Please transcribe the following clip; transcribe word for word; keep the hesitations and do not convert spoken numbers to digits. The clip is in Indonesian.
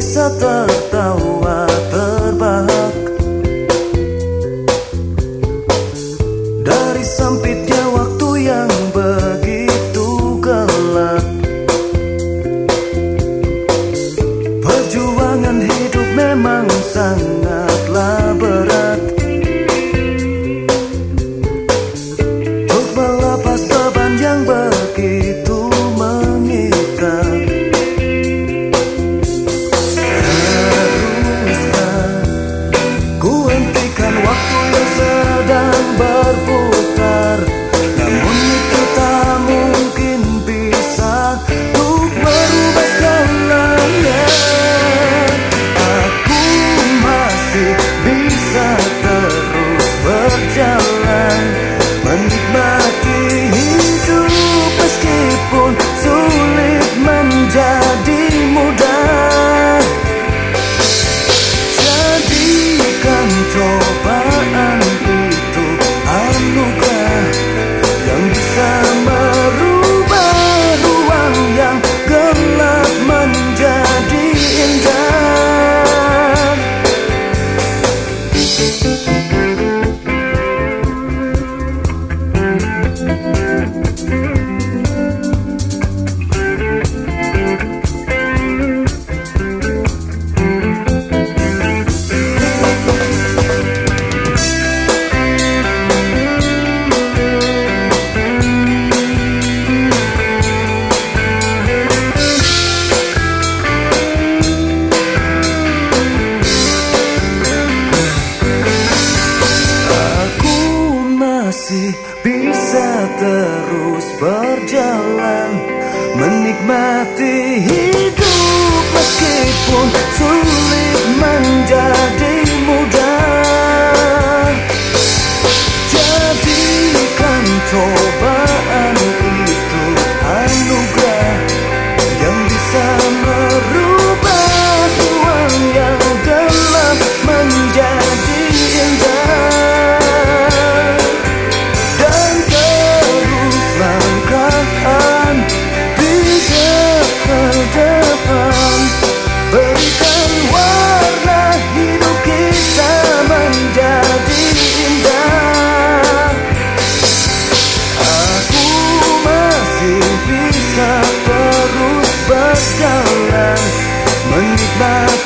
bisa tertawa terbahak dari sempitnya waktu yang begitu gelap. Perjuangan hidup memang sangatlah berat untuk melepas beban yang begitu mengikat. Waktu yang sedang berputar, namun itu tak mungkin bisa untuk merubah segalanya. Aku masih bisa terus berjalan, menikmati hidup meskipun sulit menjadi mudah. Jadikan cobaan itu anugerah yang bisa merubah ruang yang gelap menjadi indah. Masih bisa terus berjalan, menikmati hidup meskipun sulit menjadi mudah. Jadikan cobaan itu anugerah yang bisa merubah ruang yang gelap menjadi indah. Berikan warna hidup kita menjadi indah. Aku masih bisa terus berjalan, menikmati